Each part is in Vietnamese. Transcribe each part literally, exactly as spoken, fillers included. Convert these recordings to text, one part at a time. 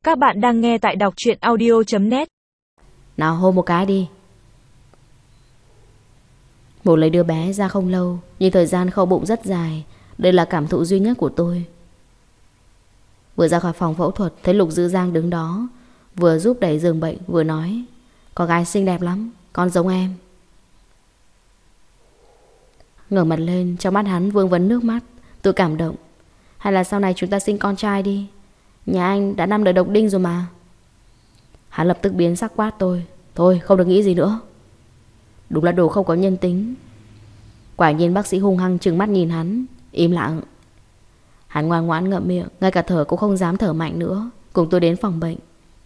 Các bạn đang nghe tại đọc truyện audio chấm net. Nào hôn một cái đi. Một lấy đứa bé ra không lâu, nhưng thời gian khâu bụng rất dài. Đây là cảm thụ duy nhất của tôi. Vừa ra khỏi phòng phẫu thuật, thấy Lục Dư Giang đứng đó, vừa giúp đẩy giường bệnh vừa nói: con gái xinh đẹp lắm, con giống em. Ngẩng mặt lên, trong mắt hắn vương vấn nước mắt. Tôi cảm động. Hay là sau này chúng ta sinh con trai đi, nhà anh đã năm đời độc đinh rồi mà. Hắn lập tức biến sắc quát tôi: thôi không được nghĩ gì nữa. Đúng là đồ không có nhân tính. Quả nhiên bác sĩ hung hăng trừng mắt nhìn hắn. Im lặng. Hắn ngoan ngoãn ngậm miệng, ngay cả thở cũng không dám thở mạnh nữa. Cùng tôi đến phòng bệnh.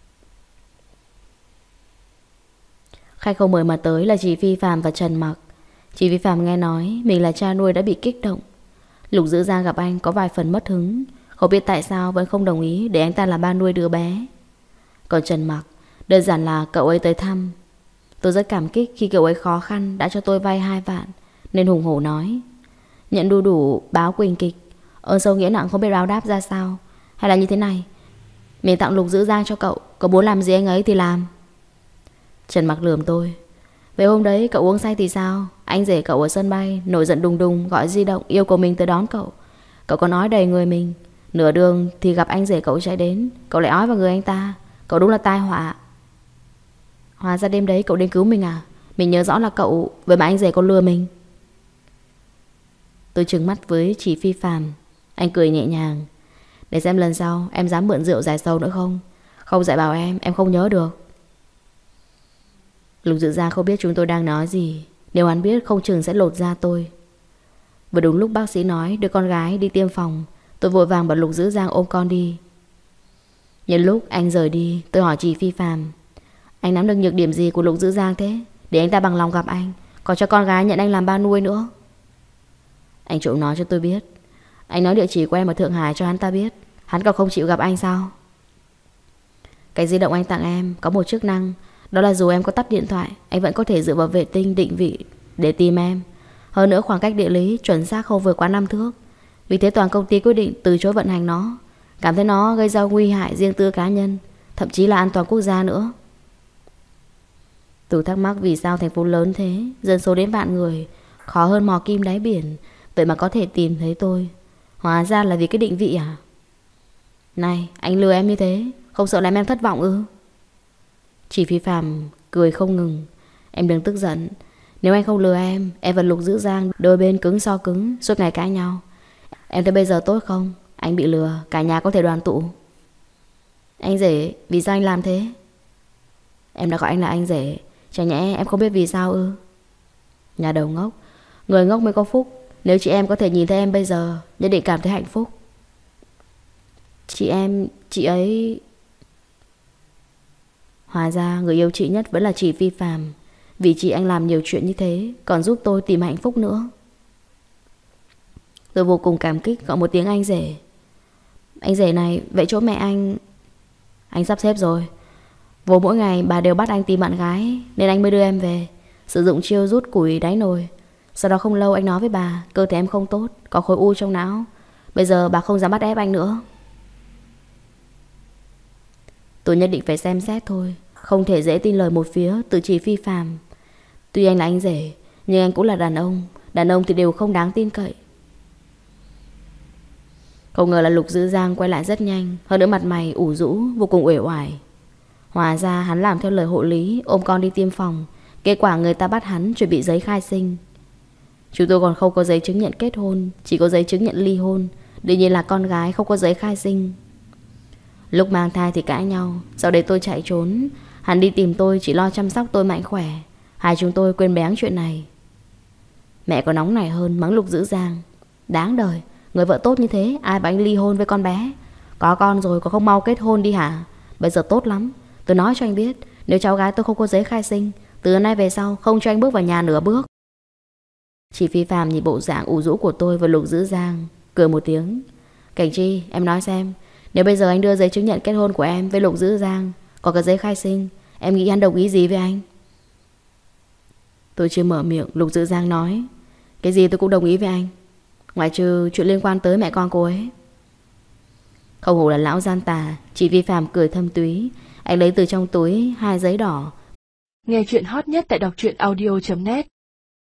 Khách không mời mà tới là chị Phi Phạm và Trần Mặc. Chị Phi Phạm nghe nói mình là cha nuôi đã bị kích động. Lục Dữ Giang gặp anh có vài phần mất hứng, không biết tại sao vẫn không đồng ý để anh ta là ba nuôi đứa bé. Còn Trần Mặc, đơn giản là cậu ấy tới thăm. Tôi rất cảm kích khi cậu ấy khó khăn đã cho tôi vay hai vạn, nên hùng hổ nói: nhận đu đủ báo quỳnh kịch, ơn sâu nghĩa nặng không biết báo đáp ra sao. Hay là như thế này, mình tặng Lục Dữ Giang cho cậu, cậu muốn làm gì anh ấy thì làm. Trần Mặc lườm tôi: vậy hôm đấy cậu uống say thì sao? Anh rể cậu ở sân bay nổi giận đùng đùng gọi di động yêu cầu mình tới đón cậu. Cậu có nói đầy người mình. Nửa đường thì gặp anh rể cậu chạy đến, cậu lại ói vào người anh ta. Cậu đúng là tai họa. Hóa ra đêm đấy cậu đến cứu mình à? Mình nhớ rõ là cậu, vậy mà anh rể còn lừa mình. Tôi trừng mắt với chị Phi Phạm. Anh cười nhẹ nhàng: để xem lần sau em dám mượn rượu giải sầu nữa không. Không dạy bảo em, em không nhớ được. Lục Dữ Giang không biết chúng tôi đang nói gì. Nếu hắn biết không chừng sẽ lột da tôi. Vừa đúng lúc bác sĩ nói đưa con gái đi tiêm phòng, tôi vội vàng bảo Lục Dữ Giang ôm con đi. Nhân lúc anh rời đi, tôi hỏi chị Phi Phạm: anh nắm được nhược điểm gì của Lục Dữ Giang thế, để anh ta bằng lòng gặp anh, còn cho con gái nhận anh làm ba nuôi nữa. Anh trộm nói cho tôi biết. Anh nói địa chỉ của em ở Thượng Hải cho hắn ta biết. Hắn còn không chịu gặp anh sao? Cái di động anh tặng em có một chức năng, đó là dù em có tắt điện thoại, anh vẫn có thể dựa vào vệ tinh định vị để tìm em. Hơn nữa khoảng cách địa lý chuẩn xác không vượt quá năm thước. Vì thế toàn công ty quyết định từ chối vận hành nó, cảm thấy nó gây ra nguy hại riêng tư cá nhân, thậm chí là an toàn quốc gia nữa. Tôi thắc mắc vì sao thành phố lớn thế, dân số đến vạn người, khó hơn mò kim đáy biển, vậy mà có thể tìm thấy tôi. Hóa ra là vì cái định vị à? Này, anh lừa em như thế, không sợ làm em thất vọng ư? Chị Phi Phạm cười không ngừng: em đừng tức giận. Nếu anh không lừa em, em và Lục Dữ Giang đôi bên cứng so cứng, suốt ngày cãi nhau. Em thấy bây giờ tốt không? Anh bị lừa, cả nhà có thể đoàn tụ. Anh rể, vì sao anh làm thế? Em đã gọi anh là anh rể, chẳng nhẽ em không biết vì sao ư? Nhà đầu ngốc, người ngốc mới có phúc. Nếu chị em có thể nhìn thấy em bây giờ, nhất định cảm thấy hạnh phúc. Chị em, chị ấy... Hóa ra người yêu chị nhất vẫn là chị Phi Phạm. Vì chị anh làm nhiều chuyện như thế, còn giúp tôi tìm hạnh phúc nữa. Tôi vô cùng cảm kích gọi một tiếng anh rể. Anh rể này, vậy chỗ mẹ anh... Anh sắp xếp rồi. Vô mỗi ngày bà đều bắt anh tìm bạn gái, nên anh mới đưa em về, sử dụng chiêu rút củi đáy nồi. Sau đó không lâu anh nói với bà cơ thể em không tốt, có khối u trong não. Bây giờ bà không dám bắt ép anh nữa. Tôi nhất định phải xem xét thôi, không thể dễ tin lời một phía từ chị Phi Phạm. Tuy anh là anh rể, nhưng anh cũng là đàn ông. Đàn ông thì đều không đáng tin cậy. Không ngờ là Lục Dữ Giang quay lại rất nhanh, hơn nữa mặt mày ủ rũ, vô cùng uể oải. Hóa ra hắn làm theo lời hộ lý, ôm con đi tiêm phòng. Kết quả người ta bắt hắn chuẩn bị giấy khai sinh. Chúng tôi còn không có giấy chứng nhận kết hôn, chỉ có giấy chứng nhận ly hôn. Đương nhiên là con gái không có giấy khai sinh. Lúc mang thai thì cãi nhau, sau đấy tôi chạy trốn. Hắn đi tìm tôi chỉ lo chăm sóc tôi mạnh khỏe. Hai chúng tôi quên béng chuyện này. Mẹ có nóng nảy hơn, mắng Lục Dữ Giang: đáng đời, người vợ tốt như thế ai bảo anh ly hôn với con bé. Có con rồi có không mau kết hôn đi hả? Bây giờ tốt lắm, tôi nói cho anh biết, nếu cháu gái tôi không có giấy khai sinh, từ nay về sau không cho anh bước vào nhà nửa bước. Chị Phi Phạm nhìn bộ dạng ủ rũ của tôi và Lục Dữ Giang, cười một tiếng: Cảnh Chi, em nói xem, nếu bây giờ anh đưa giấy chứng nhận kết hôn của em với Lục Dữ Giang, có cái giấy khai sinh, em nghĩ anh đồng ý gì với anh? Tôi chưa mở miệng, Lục Dữ Giang nói: cái gì tôi cũng đồng ý với anh, ngoại trừ chuyện liên quan tới mẹ con cô ấy. Không hổ là lão gian tà. Chị Vi Phạm cười thâm túy. Anh lấy từ trong túi hai giấy đỏ. Nghe chuyện hot nhất tại đọc truyện audio chấm net.